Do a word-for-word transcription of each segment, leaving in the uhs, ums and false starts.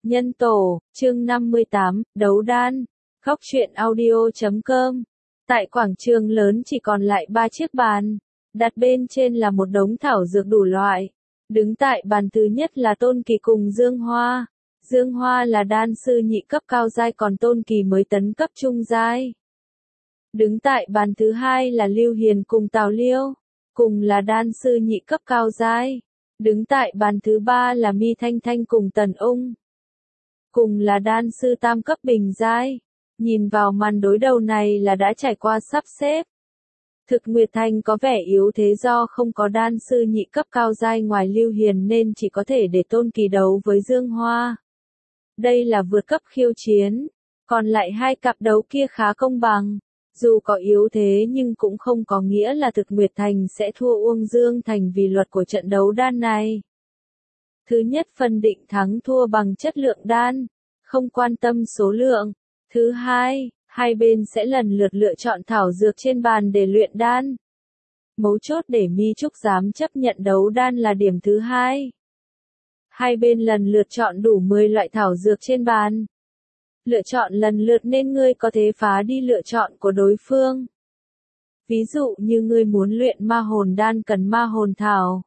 Nhân tổ, chương năm mươi tám, đấu đan. Góc truyện audio chấm com. Tại quảng trường lớn chỉ còn lại ba chiếc bàn, đặt bên trên là một đống thảo dược đủ loại. Đứng tại bàn thứ nhất là Tôn Kỳ cùng Dương Hoa. Dương Hoa là đan sư nhị cấp cao giai, còn Tôn Kỳ mới tấn cấp trung giai. Đứng tại bàn thứ hai là Lưu Hiền cùng Tào Liêu, cùng là đan sư nhị cấp cao giai. Đứng tại bàn thứ ba là Mi Thanh Thanh cùng Tần Ung, cùng là đan sư tam cấp bình giai. Nhìn vào màn đối đầu này là đã trải qua sắp xếp. Thực Nguyệt Thành có vẻ yếu thế do không có đan sư nhị cấp cao giai ngoài Lưu Hiền nên chỉ có thể để Tôn Kỳ đấu với Dương Hoa. Đây là vượt cấp khiêu chiến, còn lại hai cặp đấu kia khá công bằng. Dù có yếu thế nhưng cũng không có nghĩa là Thực Nguyệt Thành sẽ thua Uông Dương Thành vì luật của trận đấu đan này. Thứ nhất, phân định thắng thua bằng chất lượng đan, không quan tâm số lượng. Thứ hai, hai bên sẽ lần lượt lựa chọn thảo dược trên bàn để luyện đan. Mấu chốt để Mi Trúc dám chấp nhận đấu đan là điểm thứ hai. Hai bên lần lượt chọn đủ mười loại thảo dược trên bàn. Lựa chọn lần lượt nên ngươi có thể phá đi lựa chọn của đối phương. Ví dụ như ngươi muốn luyện ma hồn đan cần ma hồn thảo,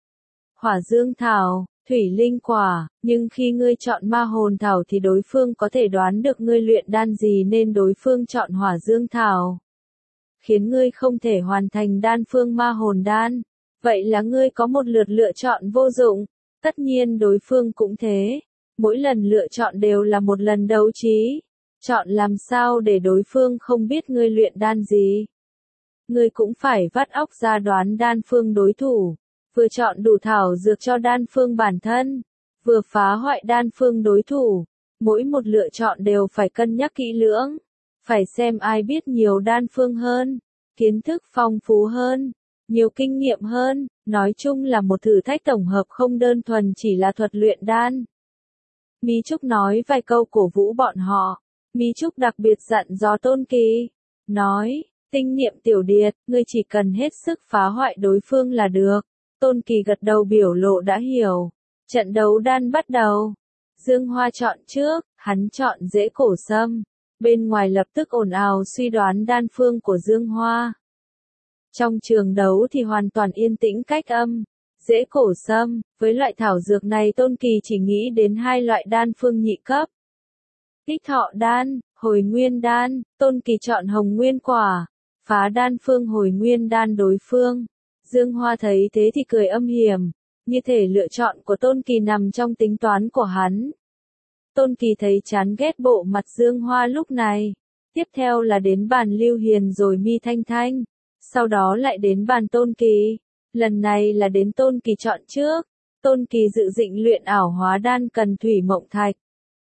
hỏa dương thảo, thủy linh quả, nhưng khi ngươi chọn ma hồn thảo thì đối phương có thể đoán được ngươi luyện đan gì nên đối phương chọn hỏa dương thảo, khiến ngươi không thể hoàn thành đan phương ma hồn đan. Vậy là ngươi có một lượt lựa chọn vô dụng. Tất nhiên đối phương cũng thế. Mỗi lần lựa chọn đều là một lần đấu trí. Chọn làm sao để đối phương không biết ngươi luyện đan gì. Ngươi cũng phải vắt óc ra đoán đan phương đối thủ. Vừa chọn đủ thảo dược cho đan phương bản thân, vừa phá hoại đan phương đối thủ. Mỗi một lựa chọn đều phải cân nhắc kỹ lưỡng. Phải xem ai biết nhiều đan phương hơn, kiến thức phong phú hơn, nhiều kinh nghiệm hơn. Nói chung là một thử thách tổng hợp không đơn thuần chỉ là thuật luyện đan. Mi Trúc nói vài câu cổ vũ bọn họ. Mi Trúc đặc biệt dặn dò Tôn Kỳ, nói, tinh niệm tiểu điệt, ngươi chỉ cần hết sức phá hoại đối phương là được. Tôn Kỳ gật đầu biểu lộ đã hiểu. Trận đấu đan bắt đầu. Dương Hoa chọn trước, hắn chọn rễ cổ sâm. Bên ngoài lập tức ồn ào suy đoán đan phương của Dương Hoa. Trong trường đấu thì hoàn toàn yên tĩnh cách âm. Rễ cổ sâm, với loại thảo dược này Tôn Kỳ chỉ nghĩ đến hai loại đan phương nhị cấp. Ích thọ đan, hồi nguyên đan. Tôn Kỳ chọn hồng nguyên quả, phá đan phương hồi nguyên đan đối phương. Dương Hoa thấy thế thì cười âm hiểm, như thể lựa chọn của Tôn Kỳ nằm trong tính toán của hắn. Tôn Kỳ thấy chán ghét bộ mặt Dương Hoa lúc này. Tiếp theo là đến bàn Lưu Hiền rồi Mi Thanh Thanh. Sau đó lại đến bàn Tôn Kỳ. Lần này là đến Tôn Kỳ chọn trước. Tôn Kỳ dự định luyện ảo hóa đan cần thủy mộng thạch,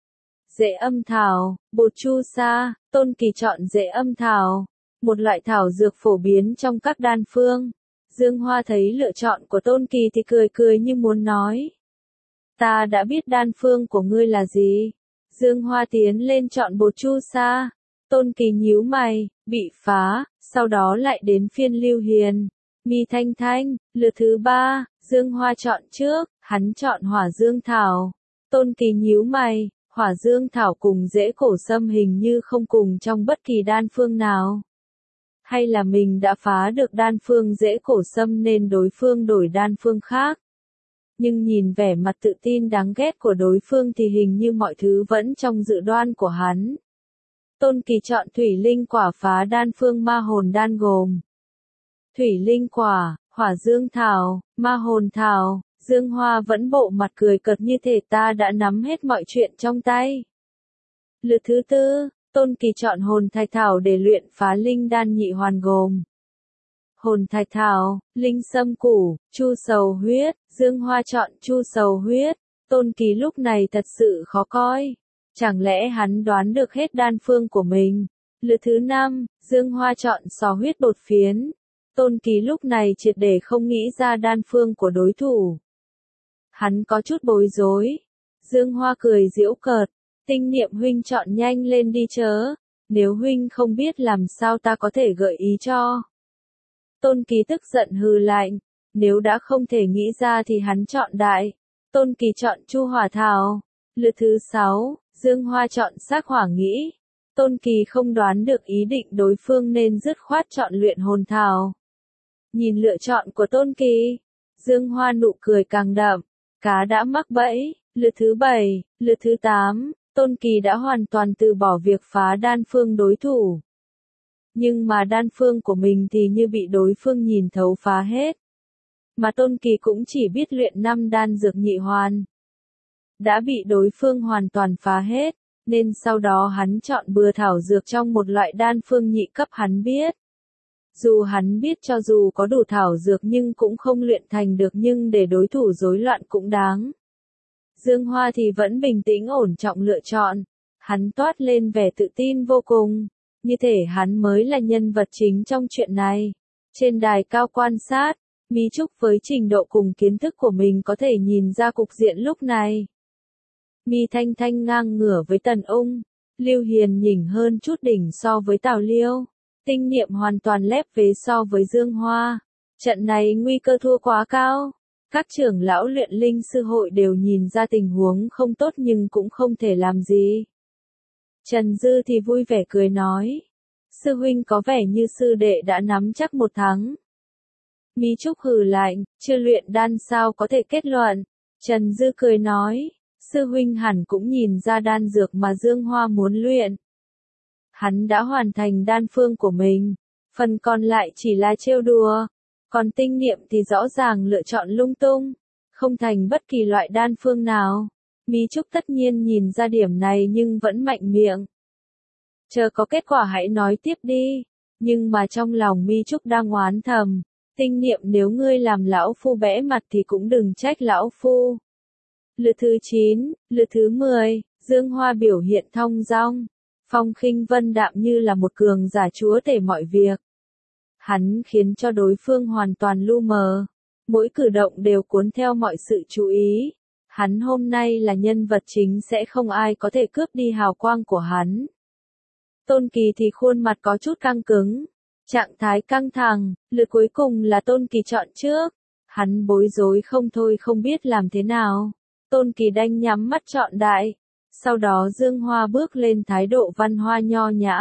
rễ âm thảo, bột chu sa. Tôn Kỳ chọn rễ âm thảo, một loại thảo dược phổ biến trong các đan phương. Dương Hoa thấy lựa chọn của Tôn Kỳ thì cười cười như muốn nói, ta đã biết đan phương của ngươi là gì. Dương Hoa tiến lên chọn bột chu sa. Tôn Kỳ nhíu mày, bị phá. Sau đó lại đến phiên Lưu Hiền, Mi Thanh Thanh. Lượt thứ ba, Dương Hoa chọn trước, hắn chọn hỏa dương thảo. Tôn Kỳ nhíu mày, hỏa dương thảo cùng rễ cổ sâm hình như không cùng trong bất kỳ đan phương nào. Hay là mình đã phá được đan phương rễ cổ sâm nên đối phương đổi đan phương khác. Nhưng nhìn vẻ mặt tự tin đáng ghét của đối phương thì hình như mọi thứ vẫn trong dự đoán của hắn. Tôn Kỳ chọn thủy linh quả phá đan phương ma hồn đan gồm thủy linh quả, hỏa dương thảo, ma hồn thảo. Dương Hoa vẫn bộ mặt cười cợt như thể ta đã nắm hết mọi chuyện trong tay. Lượt thứ tư, Tôn Kỳ chọn hồn thạch thảo để luyện phá linh đan nhị hoàn gồm hồn thạch thảo, linh sâm củ, chu sầu huyết. Dương Hoa chọn chu sầu huyết. Tôn Kỳ lúc này thật sự khó coi. Chẳng lẽ hắn đoán được hết đan phương của mình? Lượt thứ năm, Dương Hoa chọn sò huyết bột phiến. Tôn Kỳ lúc này triệt để không nghĩ ra đan phương của đối thủ. Hắn có chút bối rối. Dương Hoa cười giễu cợt, tinh niệm huynh chọn nhanh lên đi chớ. Nếu huynh không biết làm sao ta có thể gợi ý cho. Tôn Kỳ tức giận hừ lạnh. Nếu đã không thể nghĩ ra thì hắn chọn đại. Tôn Kỳ chọn chu hỏa thảo. Lượt thứ sáu, Dương Hoa chọn xác hỏa nghĩ. Tôn Kỳ không đoán được ý định đối phương nên dứt khoát chọn luyện hồn thảo. Nhìn lựa chọn của Tôn Kỳ, Dương Hoa nụ cười càng đậm, cá đã mắc bẫy. Lượt thứ bảy, lượt thứ tám, Tôn Kỳ đã hoàn toàn từ bỏ việc phá đan phương đối thủ. Nhưng mà đan phương của mình thì như bị đối phương nhìn thấu phá hết. Mà Tôn Kỳ cũng chỉ biết luyện năm đan dược nhị hoàn. Đã bị đối phương hoàn toàn phá hết, nên sau đó hắn chọn bừa thảo dược trong một loại đan phương nhị cấp hắn biết. Dù hắn biết cho dù có đủ thảo dược nhưng cũng không luyện thành được nhưng để đối thủ rối loạn cũng đáng. Dương Hoa thì vẫn bình tĩnh ổn trọng lựa chọn. Hắn toát lên vẻ tự tin vô cùng. Như thể hắn mới là nhân vật chính trong chuyện này. Trên đài cao quan sát, Mi Trúc với trình độ cùng kiến thức của mình có thể nhìn ra cục diện lúc này. Mi Thanh Thanh ngang ngửa với Tần Ung. Lưu Hiền nhỉnh hơn chút đỉnh so với Tào Liêu. Tinh niệm hoàn toàn lép vế so với Dương Hoa. Trận này nguy cơ thua quá cao. Các trưởng lão luyện linh sư hội đều nhìn ra tình huống không tốt nhưng cũng không thể làm gì. Trần Dư thì vui vẻ cười nói. Sư huynh có vẻ như sư đệ đã nắm chắc một thắng. Mi Trúc hừ lạnh, chưa luyện đan sao có thể kết luận. Trần Dư cười nói, sư huynh hẳn cũng nhìn ra đan dược mà Dương Hoa muốn luyện. Hắn đã hoàn thành đan phương của mình, phần còn lại chỉ là trêu đùa. Còn tinh niệm thì rõ ràng lựa chọn lung tung, không thành bất kỳ loại đan phương nào. Mi Trúc tất nhiên nhìn ra điểm này nhưng vẫn mạnh miệng. Chờ có kết quả hãy nói tiếp đi. Nhưng mà trong lòng Mi Trúc đang oán thầm. Tinh niệm nếu ngươi làm lão phu bẽ mặt thì cũng đừng trách lão phu. Lượt thứ chín, lượt thứ mười, Dương Hoa biểu hiện thong dong. Phong khinh vân đạm như là một cường giả chúa tể mọi việc. Hắn khiến cho đối phương hoàn toàn lu mờ. Mỗi cử động đều cuốn theo mọi sự chú ý. Hắn hôm nay là nhân vật chính sẽ không ai có thể cướp đi hào quang của hắn. Tôn Kỳ thì khuôn mặt có chút căng cứng. Trạng thái căng thẳng, lượt cuối cùng là Tôn Kỳ chọn trước. Hắn bối rối không thôi không biết làm thế nào. Tôn Kỳ đanh nhắm mắt chọn đại. Sau đó Dương Hoa bước lên thái độ văn hoa nho nhã.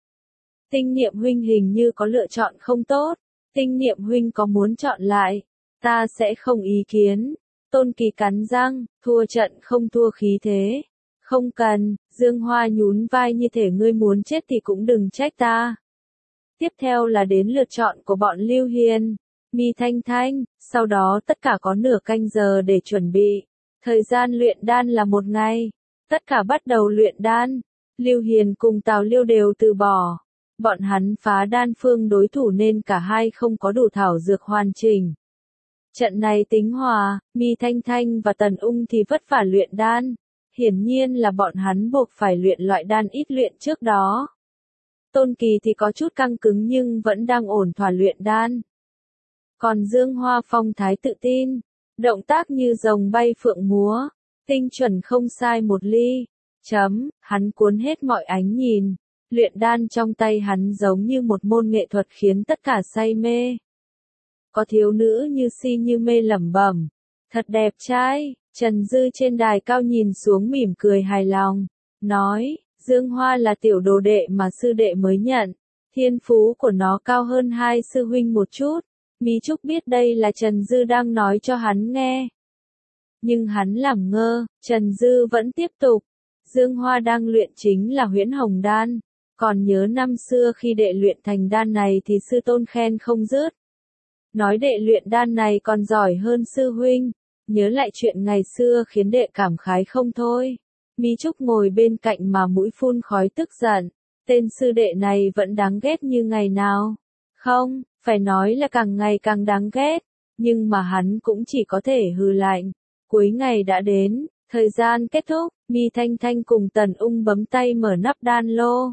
Tinh niệm huynh hình như có lựa chọn không tốt. Tinh niệm huynh có muốn chọn lại. Ta sẽ không ý kiến. Tôn Kỳ cắn răng, thua trận không thua khí thế. Không cần, Dương Hoa nhún vai như thể ngươi muốn chết thì cũng đừng trách ta. Tiếp theo là đến lượt chọn của bọn Lưu Hiền, Mi Thanh Thanh, sau đó tất cả có nửa canh giờ để chuẩn bị. Thời gian luyện đan là một ngày. Tất cả bắt đầu luyện đan. Lưu Hiền cùng Tào Liêu đều từ bỏ. Bọn hắn phá đan phương đối thủ nên cả hai không có đủ thảo dược hoàn chỉnh. Trận này tính hòa, Mi Thanh Thanh và Tần Ung thì vất vả luyện đan. Hiển nhiên là bọn hắn buộc phải luyện loại đan ít luyện trước đó. Tôn Kỳ thì có chút căng cứng nhưng vẫn đang ổn thỏa luyện đan. Còn Dương Hoa phong thái tự tin, động tác như rồng bay phượng múa, tinh chuẩn không sai một ly. Chấm, hắn cuốn hết mọi ánh nhìn. Luyện đan trong tay hắn giống như một môn nghệ thuật khiến tất cả say mê. Có thiếu nữ như si như mê lẩm bẩm. Thật đẹp trai, Trần Dư trên đài cao nhìn xuống mỉm cười hài lòng. Nói, Dương Hoa là tiểu đồ đệ mà sư đệ mới nhận. Thiên phú của nó cao hơn hai sư huynh một chút. Mi Trúc biết đây là Trần Dư đang nói cho hắn nghe. Nhưng hắn làm ngơ, Trần Dư vẫn tiếp tục. Dương Hoa đang luyện chính là huyễn hồng đan. Còn nhớ năm xưa khi đệ luyện thành đan này thì sư tôn khen không dứt. Nói đệ luyện đan này còn giỏi hơn sư huynh. Nhớ lại chuyện ngày xưa khiến đệ cảm khái không thôi. Mi Trúc ngồi bên cạnh mà mũi phun khói tức giận. Tên sư đệ này vẫn đáng ghét như ngày nào. Không, phải nói là càng ngày càng đáng ghét. Nhưng mà hắn cũng chỉ có thể hừ lạnh. Cuối ngày đã đến, thời gian kết thúc. Mi Thanh Thanh cùng Tần Ung bấm tay mở nắp đan lô.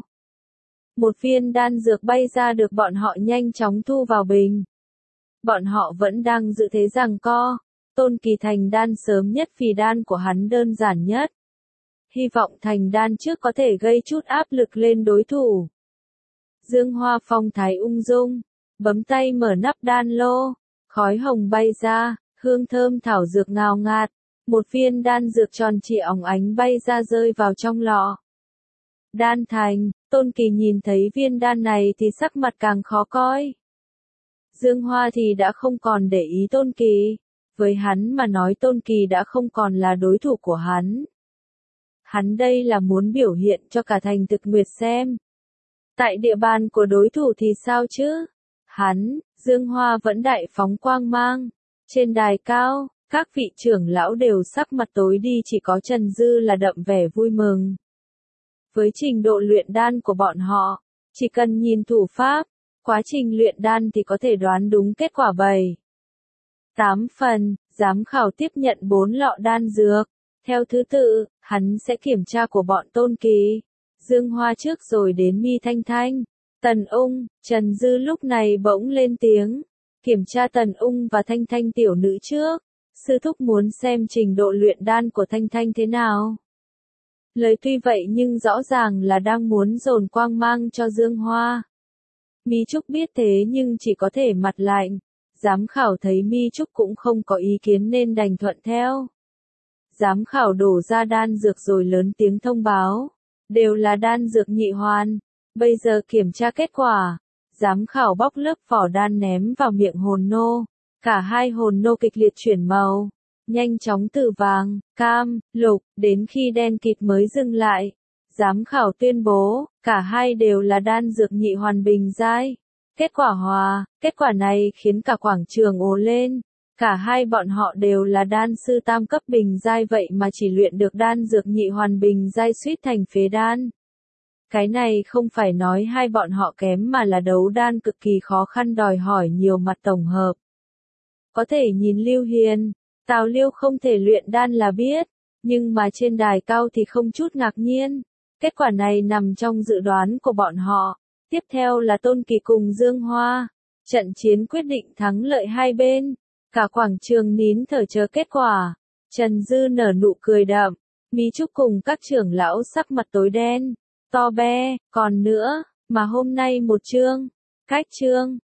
Một viên đan dược bay ra được bọn họ nhanh chóng thu vào bình. Bọn họ vẫn đang giữ thế giằng co. Tôn Kỳ thành đan sớm nhất vì đan của hắn đơn giản nhất. Hy vọng thành đan trước có thể gây chút áp lực lên đối thủ. Dương Hoa phong thái ung dung, bấm tay mở nắp đan lô, khói hồng bay ra, hương thơm thảo dược ngào ngạt. Một viên đan dược tròn trịa óng ánh bay ra rơi vào trong lọ. Đan thành, Tôn Kỳ nhìn thấy viên đan này thì sắc mặt càng khó coi. Dương Hoa thì đã không còn để ý Tôn Kỳ. Với hắn mà nói Tôn Kỳ đã không còn là đối thủ của hắn. Hắn đây là muốn biểu hiện cho cả thành Thực Nguyệt xem. Tại địa bàn của đối thủ thì sao chứ? Hắn, Dương Hoa vẫn đại phóng quang mang. Trên đài cao, các vị trưởng lão đều sắc mặt tối đi, chỉ có Trần Dư là đậm vẻ vui mừng. Với trình độ luyện đan của bọn họ, chỉ cần nhìn thủ pháp, quá trình luyện đan thì có thể đoán đúng kết quả bảy. tám phần, giám khảo tiếp nhận bốn lọ đan dược. Theo thứ tự, hắn sẽ kiểm tra của bọn Tôn Kỳ, Dương Hoa trước rồi đến Mi Thanh Thanh, Tần Ung. Trần Dư lúc này bỗng lên tiếng, kiểm tra Tần Ung và Thanh Thanh tiểu nữ trước. Sư thúc muốn xem trình độ luyện đan của Thanh Thanh thế nào. Lời tuy vậy nhưng rõ ràng là đang muốn dồn quang mang cho Dương Hoa. Mi Trúc biết thế nhưng chỉ có thể mặt lạnh. Giám khảo thấy Mi Trúc cũng không có ý kiến nên đành thuận theo. Giám khảo đổ ra đan dược rồi lớn tiếng thông báo. Đều là đan dược nhị hoàn. Bây giờ kiểm tra kết quả. Giám khảo bóc lớp vỏ đan ném vào miệng hồn nô. Cả hai hồn nô kịch liệt chuyển màu. Nhanh chóng từ vàng, cam, lục, đến khi đen kịt mới dừng lại. Giám khảo tuyên bố, cả hai đều là đan dược nhị hoàn bình giai. Kết quả hòa, kết quả này khiến cả quảng trường ồ lên. Cả hai bọn họ đều là đan sư tam cấp bình giai vậy mà chỉ luyện được đan dược nhị hoàn bình giai suýt thành phế đan. Cái này không phải nói hai bọn họ kém mà là đấu đan cực kỳ khó khăn đòi hỏi nhiều mặt tổng hợp. Có thể nhìn Lưu Hiền, Tào Liêu không thể luyện đan là biết, nhưng mà trên đài cao thì không chút ngạc nhiên. Kết quả này nằm trong dự đoán của bọn họ. Tiếp theo là Tôn Kỳ cùng Dương Hoa. Trận chiến quyết định thắng lợi hai bên. Cả quảng trường nín thở chờ kết quả. Trần Dư nở nụ cười đậm. Mi Trúc cùng các trưởng lão sắc mặt tối đen. To be, còn nữa, mà hôm nay một chương. Cách chương.